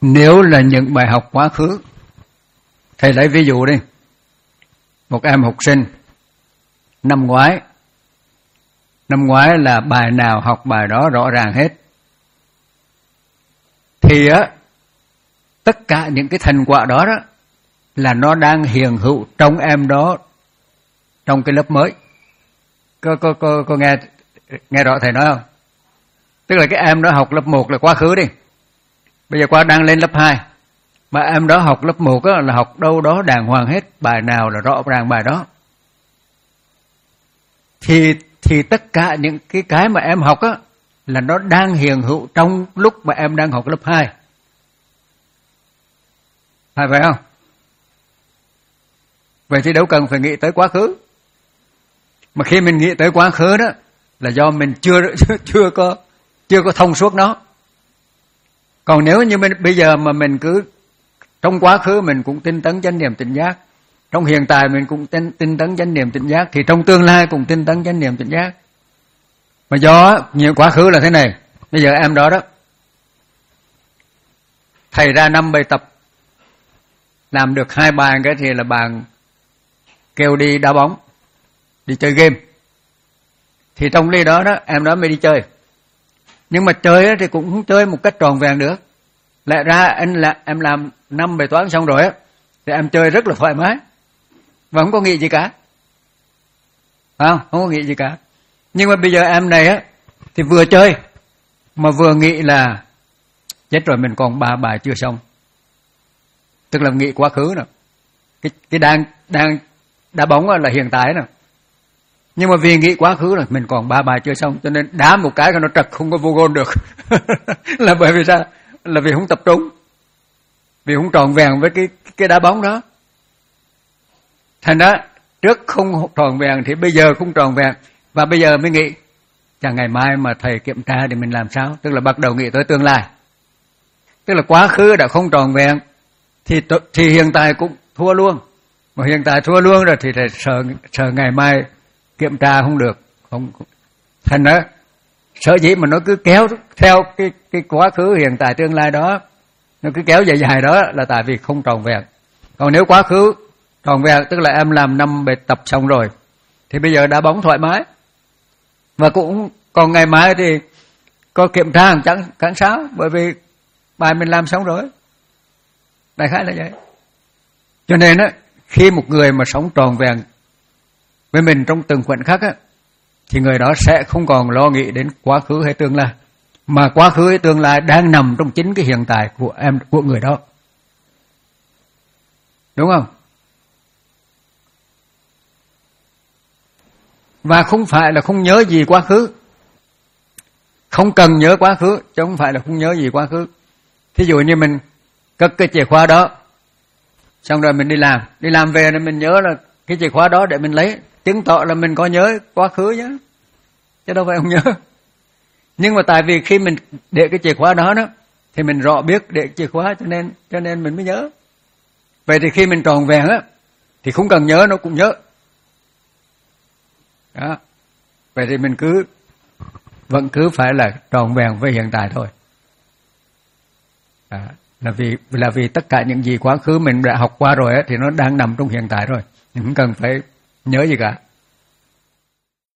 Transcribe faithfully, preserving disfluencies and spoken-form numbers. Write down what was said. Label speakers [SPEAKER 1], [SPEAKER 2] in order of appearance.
[SPEAKER 1] nếu là những bài học quá khứ, thầy lấy ví dụ đi. Một em học sinh năm ngoái, năm ngoái là bài nào học bài đó rõ ràng hết. Thì á, tất cả những cái thành quả đó đó là nó đang hiện hữu trong em đó, trong cái lớp mới. Có, có, có, có nghe, nghe rõ thầy nói không? Tức là cái em đó học lớp một là quá khứ đi. Bây giờ qua đang lên lớp hai. Mà em đó học lớp một á, là học đâu đó đàng hoàng hết. Bài nào là rõ ràng bài đó. Thì, thì tất cả những cái cái mà em học á, là nó đang hiện hữu trong lúc mà em đang học lớp hai. Phải vậy không? Vậy thì đâu cần phải nghĩ tới quá khứ. Mà khi mình nghĩ tới quá khứ đó là do mình chưa chưa có chưa có thông suốt nó. Còn nếu như mình bây giờ mà mình cứ trong quá khứ mình cũng tinh tấn chánh niệm tỉnh giác, trong hiện tại mình cũng tinh, tinh tấn chánh niệm tỉnh giác, thì trong tương lai cũng tinh tấn chánh niệm tỉnh giác. Mà do nhiều quá khứ là thế này, bây giờ em đó đó, thầy ra năm bài tập, làm được hai bài cái thì là bạn kêu đi đá bóng, đi chơi game. Thì trong lý đó đó em đó mới đi chơi. Nhưng mà chơi thì cũng không chơi một cách tròn vẹn được. Lẽ ra anh là em làm năm bài toán xong rồi á, thì em chơi rất là thoải mái và không có nghĩ gì cả, không không có nghĩ gì cả. Nhưng mà bây giờ em này á thì vừa chơi mà vừa nghĩ là chết rồi, mình còn ba bài chưa xong. Tức là nghĩ quá khứ nè, cái cái đang đang đá bóng là hiện tại nè. Nhưng mà vì nghĩ quá khứ là mình còn ba bài chưa xong, cho nên đá một cái cho nó trật, không có vô gôn được. Là bởi vì sao? Là vì không tập trung, vì không tròn vẹn với cái cái đá bóng đó. Thành ra trước không tròn vẹn thì bây giờ không tròn vẹn, và bây giờ mới nghĩ chẳng ngày mai mà thầy kiểm tra thì mình làm sao? Tức là bắt đầu nghĩ tới tương lai. Tức là quá khứ đã không tròn vẹn thì thì hiện tại cũng thua luôn. Mà hiện tại thua luôn rồi thì thầy sợ sợ ngày mai kiểm tra không được, không. Thành ra sở dĩ mà nó cứ kéo theo cái cái quá khứ hiện tại tương lai đó, nó cứ kéo dài dài đó là tại vì không tròn vẹn. Còn nếu quá khứ tròn vẹn, tức là em làm năm bài tập xong rồi, thì bây giờ đá bóng thoải mái. Và cũng còn ngày mai thì có kiểm tra chẳng chẳng sao, bởi vì bài mình làm xong rồi. Đại khái là vậy. Cho nên á, khi một người mà sống tròn vẹn với mình trong từng khoảnh khắc á, thì người đó sẽ không còn lo nghĩ đến quá khứ hay tương lai, mà quá khứ hay tương lai đang nằm trong chính cái hiện tại của em, của người đó. Đúng không? Và không phải là không nhớ gì quá khứ, không cần nhớ quá khứ, chứ không phải là không nhớ gì quá khứ. Thí dụ như mình cất cái chìa khóa đó, xong rồi mình đi làm, đi làm về rồi mình nhớ là cái chìa khóa đó để mình lấy, chứng tỏ là mình có nhớ quá khứ nhá, chứ đâu phải không nhớ. Nhưng mà tại vì khi mình để cái chìa khóa đó đó, thì mình rõ biết để chìa khóa, cho nên cho nên mình mới nhớ. Vậy thì khi mình tròn vẹn á, thì không cần nhớ nó cũng nhớ. Đó. Vậy thì mình cứ vẫn cứ phải là tròn vẹn với hiện tại thôi. Đó. Là vì là vì tất cả những gì quá khứ mình đã học qua rồi á, thì nó đang nằm trong hiện tại rồi, mình không cần phải nhớ gì cả.